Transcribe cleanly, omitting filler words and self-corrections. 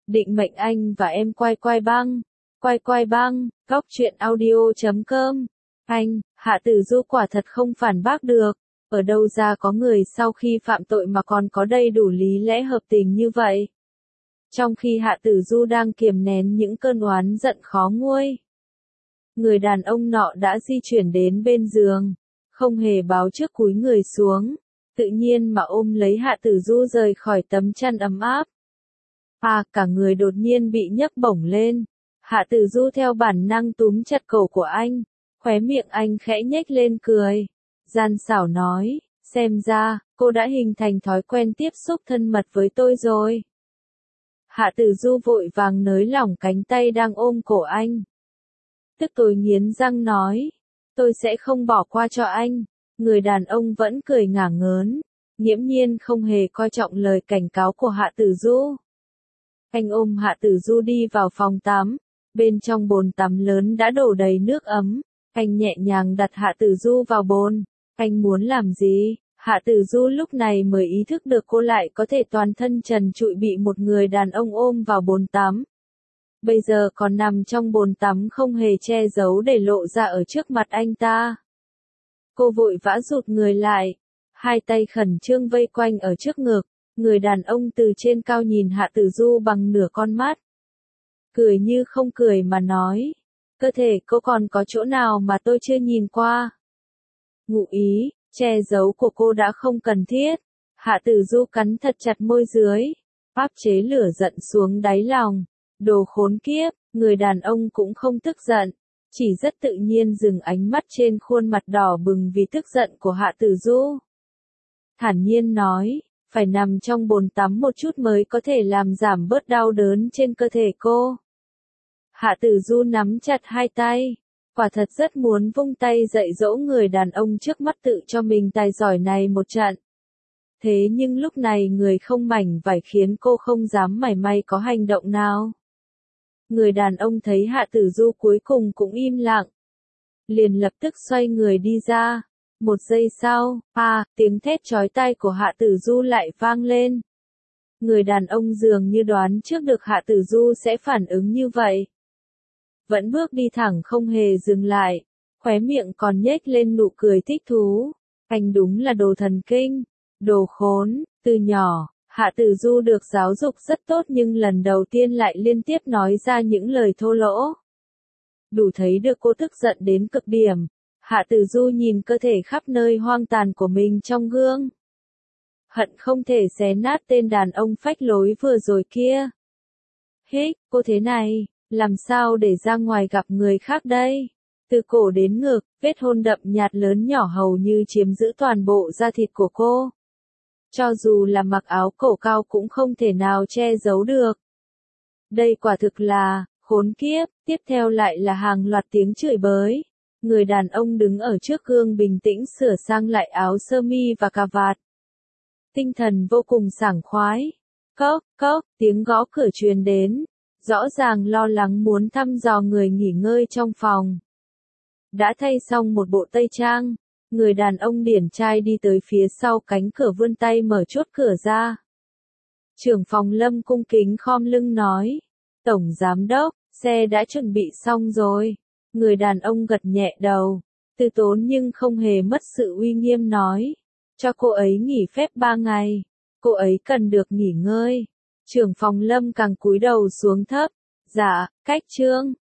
Định mệnh anh và em quay quay băng. Quay quay băng, góc truyện audio.com. Anh, Hạ Tử Du quả thật không phản bác được. Ở đâu ra có người sau khi phạm tội mà còn có đầy đủ lý lẽ hợp tình như vậy. Trong khi Hạ Tử Du đang kiềm nén những cơn oán giận khó nguôi, người đàn ông nọ đã di chuyển đến bên giường, không hề báo trước cúi người xuống, tự nhiên mà ôm lấy Hạ Tử Du rời khỏi tấm chăn ấm áp. Cả người đột nhiên bị nhấc bổng lên. Hạ Tử Du theo bản năng túm chặt cổ của anh, khóe miệng anh khẽ nhếch lên cười, gian xảo nói, xem ra, cô đã hình thành thói quen tiếp xúc thân mật với tôi rồi. Hạ Tử Du vội vàng nới lỏng cánh tay đang ôm cổ anh. Tức tối nghiến răng nói, tôi sẽ không bỏ qua cho anh. Người đàn ông vẫn cười ngả ngớn, nghiễm nhiên không hề coi trọng lời cảnh cáo của Hạ Tử Du. Anh ôm Hạ Tử Du đi vào phòng tắm, bên trong bồn tắm lớn đã đổ đầy nước ấm, anh nhẹ nhàng đặt Hạ Tử Du vào bồn. Anh muốn làm gì? Hạ Tử Du lúc này mới ý thức được cô lại có thể toàn thân trần trụi bị một người đàn ông ôm vào bồn tắm. Bây giờ còn nằm trong bồn tắm không hề che giấu để lộ ra ở trước mặt anh ta. Cô vội vã rụt người lại, hai tay khẩn trương vây quanh ở trước ngực, người đàn ông từ trên cao nhìn Hạ Tử Du bằng nửa con mắt. Cười như không cười mà nói, cơ thể cô còn có chỗ nào mà tôi chưa nhìn qua. Ngụ ý, che giấu của cô đã không cần thiết. Hạ Tử Du cắn thật chặt môi dưới, áp chế lửa giận xuống đáy lòng. Đồ khốn kiếp, người đàn ông cũng không tức giận, chỉ rất tự nhiên dừng ánh mắt trên khuôn mặt đỏ bừng vì tức giận của Hạ Tử Du. Thản nhiên nói, phải nằm trong bồn tắm một chút mới có thể làm giảm bớt đau đớn trên cơ thể cô. Hạ Tử Du nắm chặt hai tay, quả thật rất muốn vung tay dạy dỗ người đàn ông trước mắt tự cho mình tài giỏi này một trận. Thế nhưng lúc này người không mảnh vải khiến cô không dám mảy may có hành động nào. Người đàn ông thấy Hạ Tử Du cuối cùng cũng im lặng, liền lập tức xoay người đi ra. Một giây sau, tiếng thét chói tai của Hạ Tử Du lại vang lên. Người đàn ông dường như đoán trước được Hạ Tử Du sẽ phản ứng như vậy. Vẫn bước đi thẳng không hề dừng lại, khóe miệng còn nhếch lên nụ cười thích thú. Anh đúng là đồ thần kinh, đồ khốn. Từ nhỏ, Hạ Tử Du được giáo dục rất tốt nhưng lần đầu tiên lại liên tiếp nói ra những lời thô lỗ. Đủ thấy được cô tức giận đến cực điểm. Hạ Tử Du nhìn cơ thể khắp nơi hoang tàn của mình trong gương, hận không thể xé nát tên đàn ông phách lối vừa rồi kia. Cô thế này, làm sao để ra ngoài gặp người khác đây? Từ cổ đến ngực, vết hôn đậm nhạt lớn nhỏ hầu như chiếm giữ toàn bộ da thịt của cô. Cho dù là mặc áo cổ cao cũng không thể nào che giấu được. Đây quả thực là, khốn kiếp. Tiếp theo lại là hàng loạt tiếng chửi bới. Người đàn ông đứng ở trước gương bình tĩnh sửa sang lại áo sơ mi và cà vạt. Tinh thần vô cùng sảng khoái. Cốc, tiếng gõ cửa truyền đến. Rõ ràng lo lắng muốn thăm dò người nghỉ ngơi trong phòng. Đã thay xong một bộ tây trang, người đàn ông điển trai đi tới phía sau cánh cửa vươn tay mở chốt cửa ra. Trưởng phòng Lâm cung kính khom lưng nói, Tổng Giám Đốc, xe đã chuẩn bị xong rồi. Người đàn ông gật nhẹ đầu, từ tốn nhưng không hề mất sự uy nghiêm nói, cho cô ấy nghỉ phép 3 ngày, cô ấy cần được nghỉ ngơi. Trưởng phòng Lâm càng cúi đầu xuống thấp, dạ, cách trương,